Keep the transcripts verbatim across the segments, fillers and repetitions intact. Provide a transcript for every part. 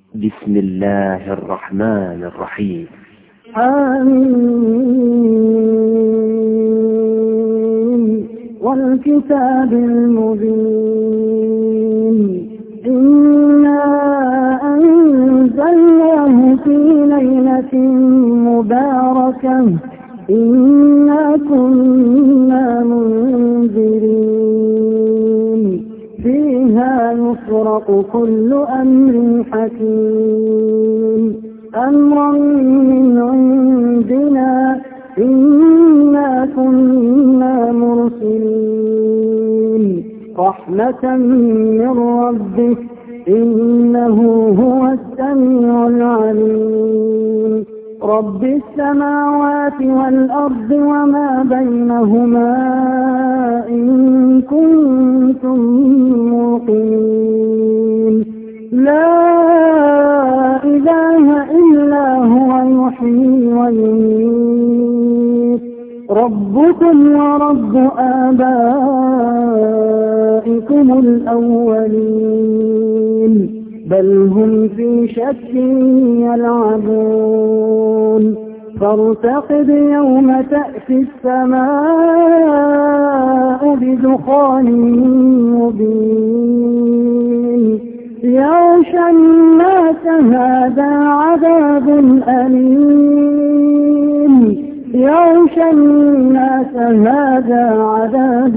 بسم الله الرحمن الرحيم. آمين والكتاب المبين إنا أنزلناه في ليلة مباركة إنا كنا منذرين فيها يفرق كل أمر حكيم أمرا من عندنا إنا كنا مرسلين رحمة من ربك إنه هو السميع العليم رب السماوات والأرض وما بينهما إن كنتم موقنين لا إله إلا هو يحيي ويميت ربكم ورب آبائكم الأولين بل هم في شك يلعبون فارتقب يوم تأتي السماء بدخان مبين يغشى الناس هذا عذاب أليم يغشى الناس هذا عذاب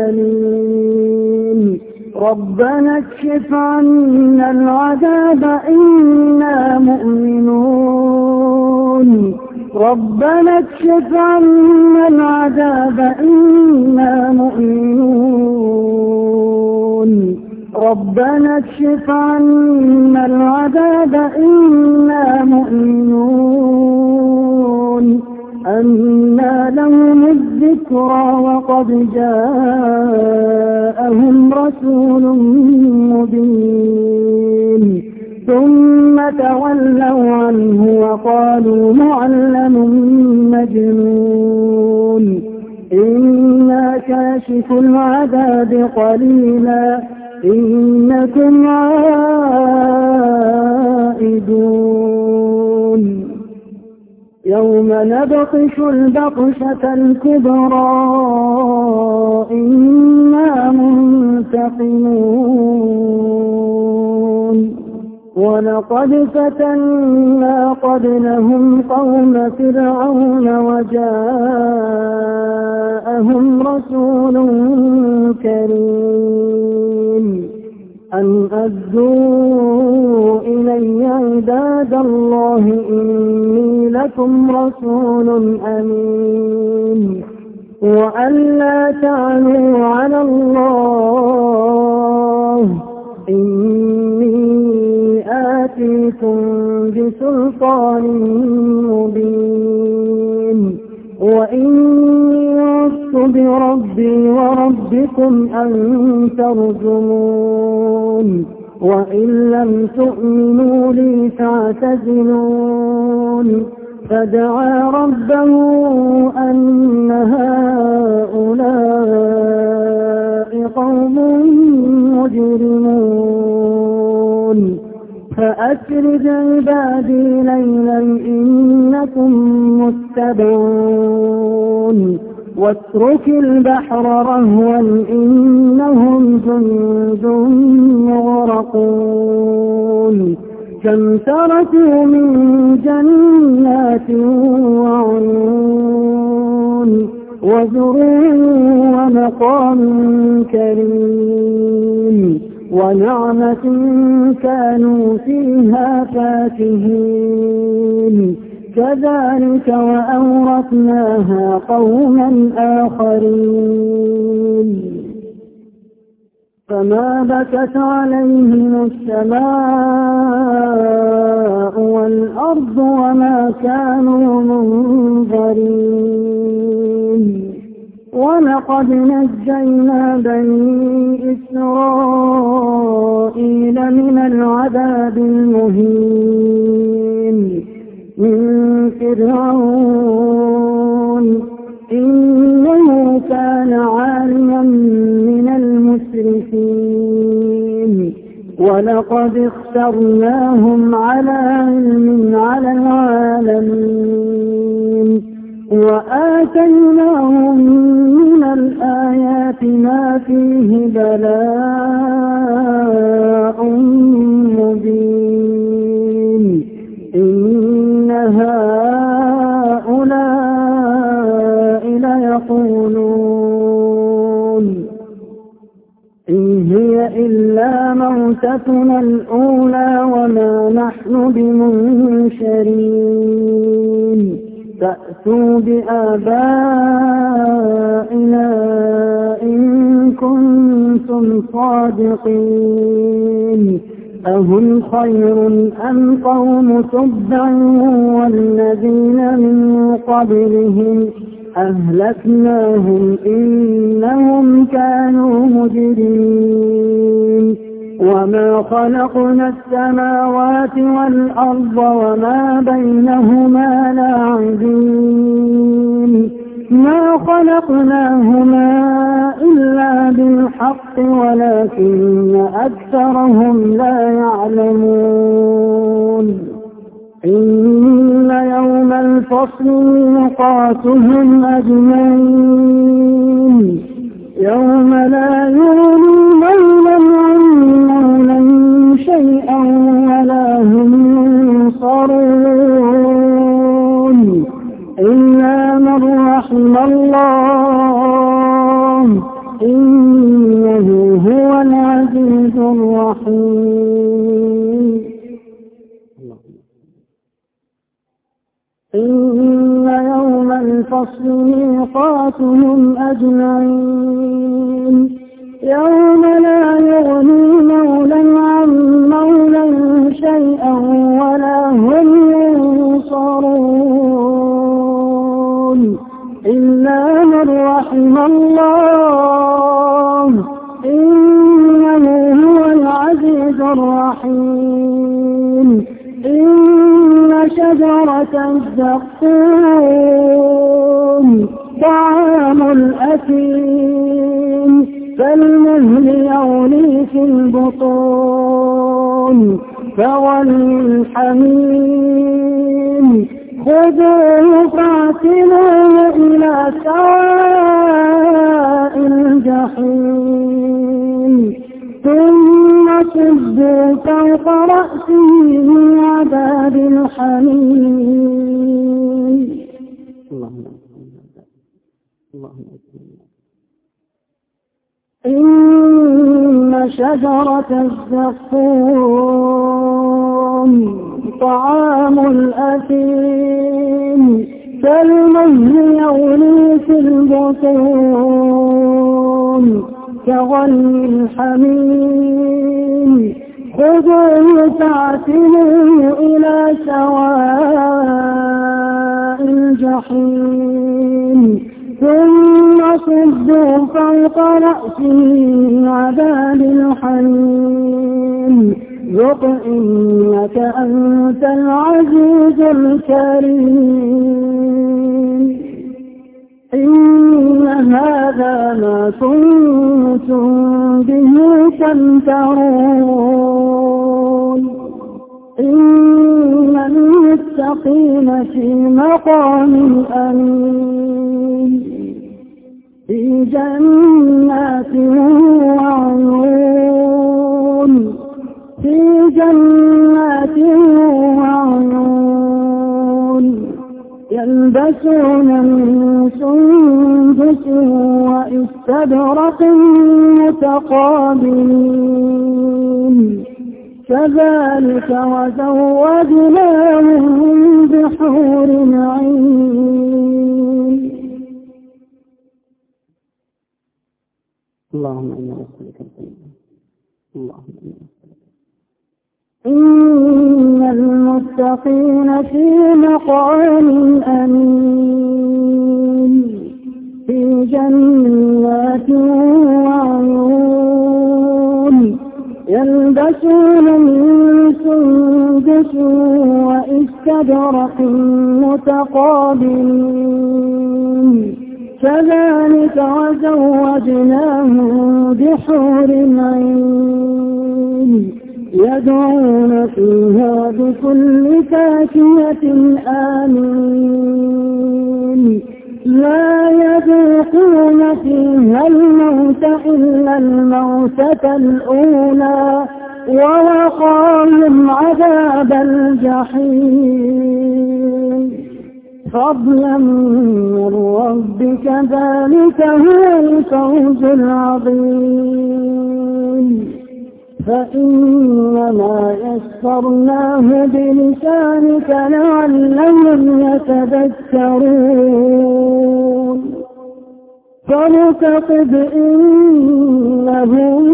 أليم ربنا اكشف عنا العذاب إنا مؤمنون ربنا اكشف عنا العذاب إنا مؤمنون ربنا اكشف عنا العذاب إنا مؤمنون أنى لهم الذكرى وقد جاءهم رسول مبين ثم تولوا عنه وقالوا معلم مجنون إنا كاشف العذاب قليلا إنكم عائدون يوم نبطش البطشة الكبرى إنا منتقمون ولقد فتنا قبلهم قوم فرعون وجاءهم رسول كريم أن أدوا إلي عباد الله إني لكم رسول أمين وأن لا تعلوا على الله إني آتيكم بسلطان مبين وإني عذت بربي وربكم أن ترجمون وإن لم تؤمنوا لي فاعتزلون فدعا ربه أن هؤلاء قوم مجرمون فأسر بعبادي ليلا إنكم متبعون واترك البحر رهوا إنهم جند مغرقون كم تركوا من جنات وعيون وزروع ومقام كريم ونعمة كانوا فيها فاكهين كذلك وأورثناها قوما آخرين فما بكت عليهم السماء والأرض وما كانوا منظرين ولقد نجينا بني إسرائيل من العذاب المهين من فرعون إنه كان عاليا من المسرفين ولقد اخترناهم على علم على العالمين وآتيناهم من الآيات ما فيه بلاء مبين إن هؤلاء ليقولون إن هي إلا موتتنا الأولى وما نحن بمنشرين فأتوا بآبائنا إن كنتم صادقين أهم خير أم قوم تبع والذين من قبلهم أهلكناهم إنهم كانوا مجرمين وما خلقنا السماوات والأرض وما بينهما لاعبين ما خلقناهما إلا بالحق ولكن أكثرهم لا يعلمون إن يوم الفصل ميقاتهم أجمعين يوم لا يغني مولى عن مولى شيئا ولا هم ينصرون إلا من رحم الله إنه هو العزيز الرحيم إن يوم الفصل ميقاتهم أجمعين يوم لا يغني مولى عن مولى شيئا ولا هم ينصرون إلا من رحم الله إنه هو العزيز الرحيم إن شجرة الزقوم طعام الأثيم كالمهل يغلي في البطون كغلي الحميم خذوه فاعتلوه إلى سواء الجحيم ثم صبوا فوق رأسه من عذاب الحميم إن شجرة الزقوم طعام الأثيم كالمهل يغلي في البطون كغلي الحميم خذوه فاعتلوه إلى سواء الجحيم ثم صبوا فوق رأسه عذاب الحميم ذق إنك أنت العزيز الكريم إن هذا ما كنتم به تمترون إن المتقين في مقام أمين في جنات وعيون في جنات وعيون يلبسون من سندس وإستبرق متقابلين كذلك وزوجناهم بحور عين اللهم إنا نسألك الجنة اللهم إنا نسألك إن المتقين في مقام أمين في جنات وعيون يلبسون من سندس وإستبرق متقابلين كذلك وزوجناهم بحور عين يدعون فيها بكل فاكهة آمين لا يذوقون فيها الموت إلا الموتة الأولى ووقاهم عذاب الجحيم فضلا من ربك ذلك هو الفوز العظيم فإنما يسرناه بلسانك لعلهم يتذكرون فارتقب إنهم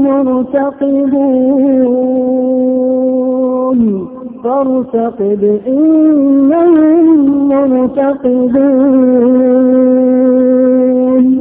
مرتقبون فارتقب إنهم مرتقبون